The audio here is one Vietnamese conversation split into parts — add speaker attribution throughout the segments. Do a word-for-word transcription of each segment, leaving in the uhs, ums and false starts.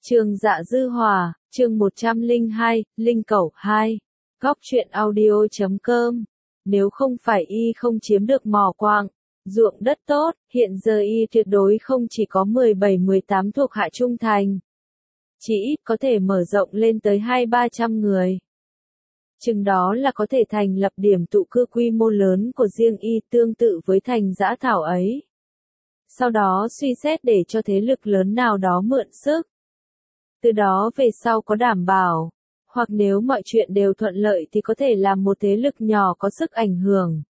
Speaker 1: Trường Dạ Dư Hòa, chương một trăm lẻ hai, Linh Cẩu hai. Góc truyện audio chấm com. Nếu không phải y không chiếm được mỏ quạng, ruộng đất tốt, hiện giờ y tuyệt đối không chỉ có mười bảy mười tám thuộc hạ trung thành. Chỉ ít có thể mở rộng lên tới hai ba trăm người. Chừng đó là có thể thành lập điểm tụ cư quy mô lớn của riêng y tương tự với thành Dã Thảo ấy. Sau đó suy xét để cho thế lực lớn nào đó mượn sức. Từ đó về sau có đảm bảo, hoặc nếu mọi chuyện đều thuận lợi thì có thể làm một thế lực nhỏ có sức ảnh hưởng.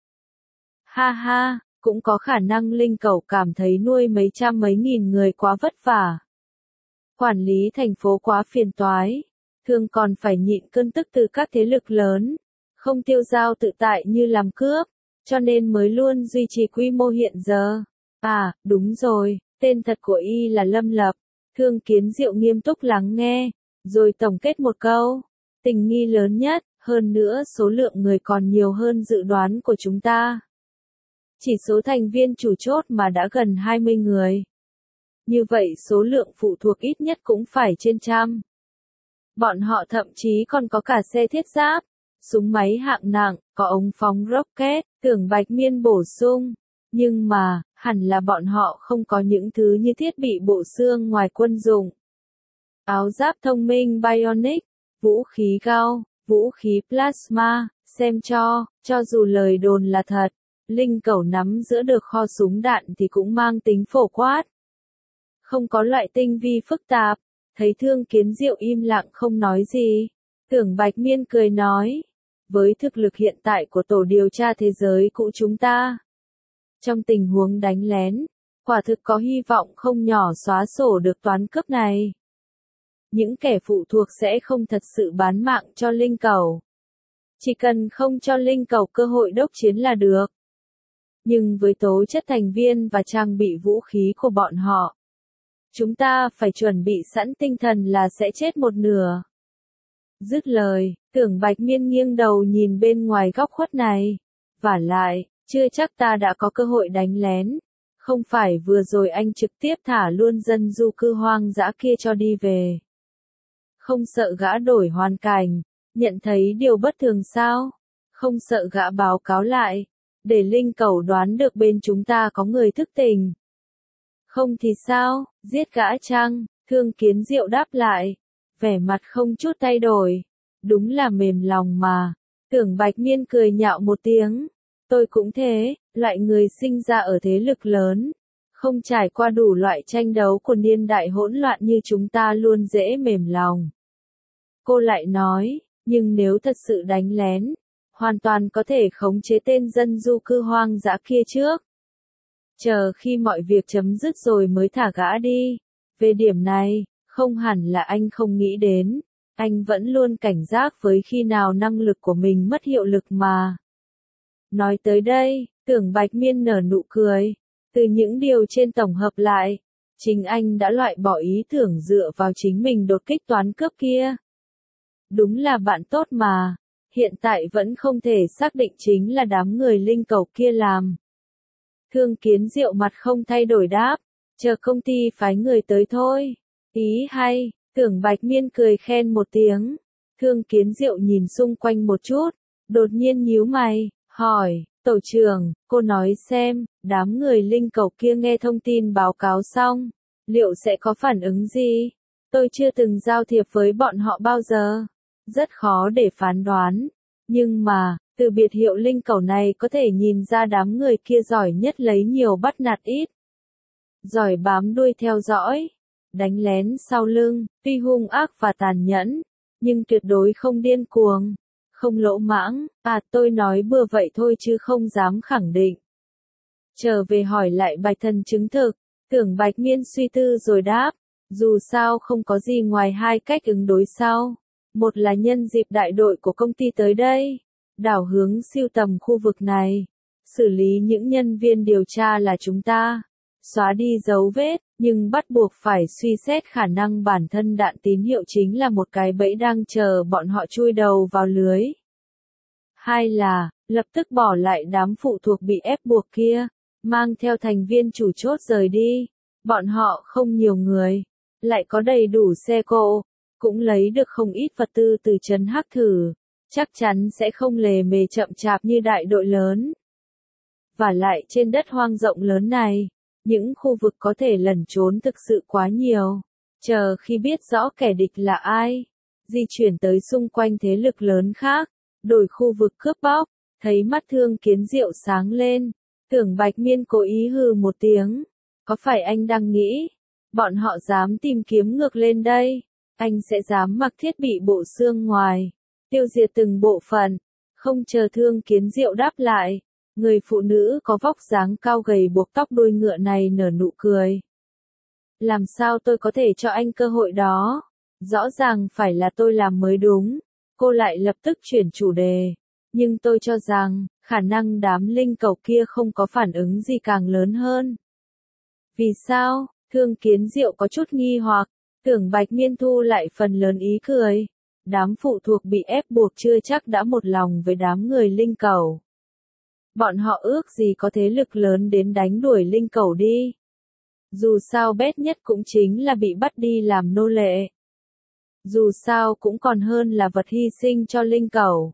Speaker 1: Ha ha, cũng có khả năng Linh Cẩu cảm thấy nuôi mấy trăm mấy nghìn người quá vất vả. Quản lý thành phố quá phiền toái, thường còn phải nhịn cơn tức từ các thế lực lớn, không tiêu dao tự tại như làm cướp, cho nên mới luôn duy trì quy mô hiện giờ. À, đúng rồi, tên thật của y là Lâm Lập. Thương Kiến Diệu nghiêm túc lắng nghe, rồi tổng kết một câu. Tình nghi lớn nhất, hơn nữa số lượng người còn nhiều hơn dự đoán của chúng ta. Chỉ số thành viên chủ chốt mà đã gần hai mươi người. Như vậy số lượng phụ thuộc ít nhất cũng phải trên trăm. Bọn họ thậm chí còn có cả xe thiết giáp, súng máy hạng nặng, có ống phóng rocket, Tưởng Bạch Miên bổ sung. Nhưng mà, hẳn là bọn họ không có những thứ như thiết bị bộ xương ngoài quân dụng. Áo giáp thông minh bionic, vũ khí cao, vũ khí plasma, xem cho, cho dù lời đồn là thật, Linh Cẩu nắm giữ được kho súng đạn thì cũng mang tính phổ quát. Không có loại tinh vi phức tạp, thấy Thương Kiến Diệu im lặng không nói gì. Tưởng Bạch Miên cười nói, với thực lực hiện tại của tổ điều tra thế giới cũ chúng ta, trong tình huống đánh lén, quả thực có hy vọng không nhỏ xóa sổ được toán cướp này. Những kẻ phụ thuộc sẽ không thật sự bán mạng cho Linh Cẩu. Chỉ cần không cho Linh Cẩu cơ hội đốc chiến là được. Nhưng với tố chất thành viên và trang bị vũ khí của bọn họ, chúng ta phải chuẩn bị sẵn tinh thần là sẽ chết một nửa. Dứt lời, Tưởng Bạch Miên nghiêng đầu nhìn bên ngoài góc khuất này. Vả lại, chưa chắc ta đã có cơ hội đánh lén. Không phải vừa rồi anh trực tiếp thả luôn dân du cư hoang dã kia cho đi về. Không sợ gã đổi hoàn cảnh, nhận thấy điều bất thường sao? Không sợ gã báo cáo lại, để Linh Cẩu đoán được bên chúng ta có người thức tỉnh. Không thì sao, giết gã chăng? Thương Kiến Diệu đáp lại, vẻ mặt không chút thay đổi. Đúng là mềm lòng mà. Tưởng Bạch Miên cười nhạo một tiếng. Tôi cũng thế, loại người sinh ra ở thế lực lớn, không trải qua đủ loại tranh đấu của niên đại hỗn loạn như chúng ta luôn dễ mềm lòng. Cô lại nói, nhưng nếu thật sự đánh lén, hoàn toàn có thể khống chế tên dân du cư hoang dã kia trước. Chờ khi mọi việc chấm dứt rồi mới thả gã đi. Về điểm này, không hẳn là anh không nghĩ đến, anh vẫn luôn cảnh giác với khi nào năng lực của mình mất hiệu lực mà. Nói tới đây, Tưởng Bạch Miên nở nụ cười. Từ những điều trên tổng hợp lại, chính anh đã loại bỏ ý tưởng dựa vào chính mình đột kích toán cướp kia. Đúng là bạn tốt mà, hiện tại vẫn không thể xác định chính là đám người Linh Cẩu kia làm. Thương Kiến Diệu mặt không thay đổi đáp, chờ công ty phái người tới thôi. Ý hay, Tưởng Bạch Miên cười khen một tiếng. Thương Kiến Diệu nhìn xung quanh một chút, đột nhiên nhíu mày, hỏi, tổ trưởng, cô nói xem, đám người Linh Cẩu kia nghe thông tin báo cáo xong, liệu sẽ có phản ứng gì? Tôi chưa từng giao thiệp với bọn họ bao giờ, rất khó để phán đoán. Nhưng mà, từ biệt hiệu Linh Cẩu này có thể nhìn ra đám người kia giỏi nhất lấy nhiều bắt nạt ít. Giỏi bám đuôi theo dõi, đánh lén sau lưng, tuy hung ác và tàn nhẫn, nhưng tuyệt đối không điên cuồng. Không lỗ mãng, à tôi nói bừa vậy thôi chứ không dám khẳng định. Trở về hỏi lại Bạch Thần chứng thực, Tưởng Bạch Miên suy tư rồi đáp, dù sao không có gì ngoài hai cách ứng đối sau. Một là nhân dịp đại đội của công ty tới đây, đảo hướng siêu tầm khu vực này, xử lý những nhân viên điều tra là chúng ta, xóa đi dấu vết, nhưng bắt buộc phải suy xét khả năng bản thân đạn tín hiệu chính là một cái bẫy đang chờ bọn họ chui đầu vào lưới. Hai là, lập tức bỏ lại đám phụ thuộc bị ép buộc kia, mang theo thành viên chủ chốt rời đi. Bọn họ không nhiều người, lại có đầy đủ xe cộ, cũng lấy được không ít vật tư từ trấn Hắc Thử, chắc chắn sẽ không lề mề chậm chạp như đại đội lớn. Và lại trên đất hoang rộng lớn này, những khu vực có thể lẩn trốn thực sự quá nhiều. Chờ khi biết rõ kẻ địch là ai, di chuyển tới xung quanh thế lực lớn khác, đổi khu vực cướp bóc, thấy mắt Thương Kiến Diệu sáng lên, Tưởng Bạch Miên cố ý hừ một tiếng. Có phải anh đang nghĩ, bọn họ dám tìm kiếm ngược lên đây, anh sẽ dám mặc thiết bị bộ xương ngoài, tiêu diệt từng bộ phận, không chờ Thương Kiến Diệu đáp lại. Người phụ nữ có vóc dáng cao gầy buộc tóc đuôi ngựa này nở nụ cười. Làm sao tôi có thể cho anh cơ hội đó? Rõ ràng phải là tôi làm mới đúng. Cô lại lập tức chuyển chủ đề. Nhưng tôi cho rằng, khả năng đám linh cẩu kia không có phản ứng gì càng lớn hơn. Vì sao? Thương Kiến Diệu có chút nghi hoặc. Tưởng Bạch Miên thu lại phần lớn ý cười. Đám phụ thuộc bị ép buộc chưa chắc đã một lòng với đám người linh cẩu. Bọn họ ước gì có thế lực lớn đến đánh đuổi linh cẩu đi. Dù sao bét nhất cũng chính là bị bắt đi làm nô lệ. Dù sao cũng còn hơn là vật hy sinh cho linh cẩu.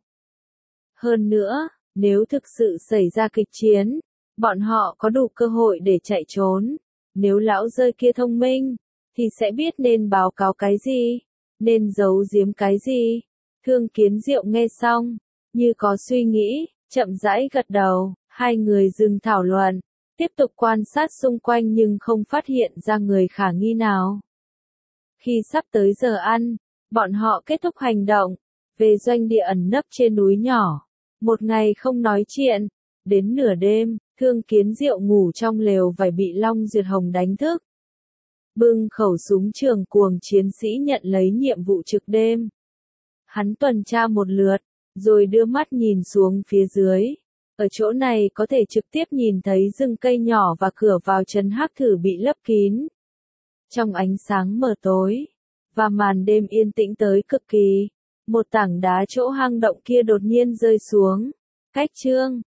Speaker 1: Hơn nữa, nếu thực sự xảy ra kịch chiến, bọn họ có đủ cơ hội để chạy trốn. Nếu lão rơi kia thông minh, thì sẽ biết nên báo cáo cái gì, nên giấu giếm cái gì. Thương Kiến Diệu nghe xong, như có suy nghĩ, chậm rãi gật đầu, hai người dừng thảo luận, tiếp tục quan sát xung quanh nhưng không phát hiện ra người khả nghi nào. Khi sắp tới giờ ăn, bọn họ kết thúc hành động, về doanh địa ẩn nấp trên núi nhỏ. Một ngày không nói chuyện, đến nửa đêm, Thương Kiến Diệu ngủ trong lều vải bị Long Duyệt Hồng đánh thức. Bưng khẩu súng trường cuồng chiến sĩ nhận lấy nhiệm vụ trực đêm. Hắn tuần tra một lượt, rồi đưa mắt nhìn xuống phía dưới. Ở chỗ này có thể trực tiếp nhìn thấy rừng cây nhỏ và cửa vào trấn Hắc Thử bị lấp kín. Trong ánh sáng mờ tối, và màn đêm yên tĩnh tới cực kỳ, một tảng đá chỗ hang động kia đột nhiên rơi xuống. Cách Trương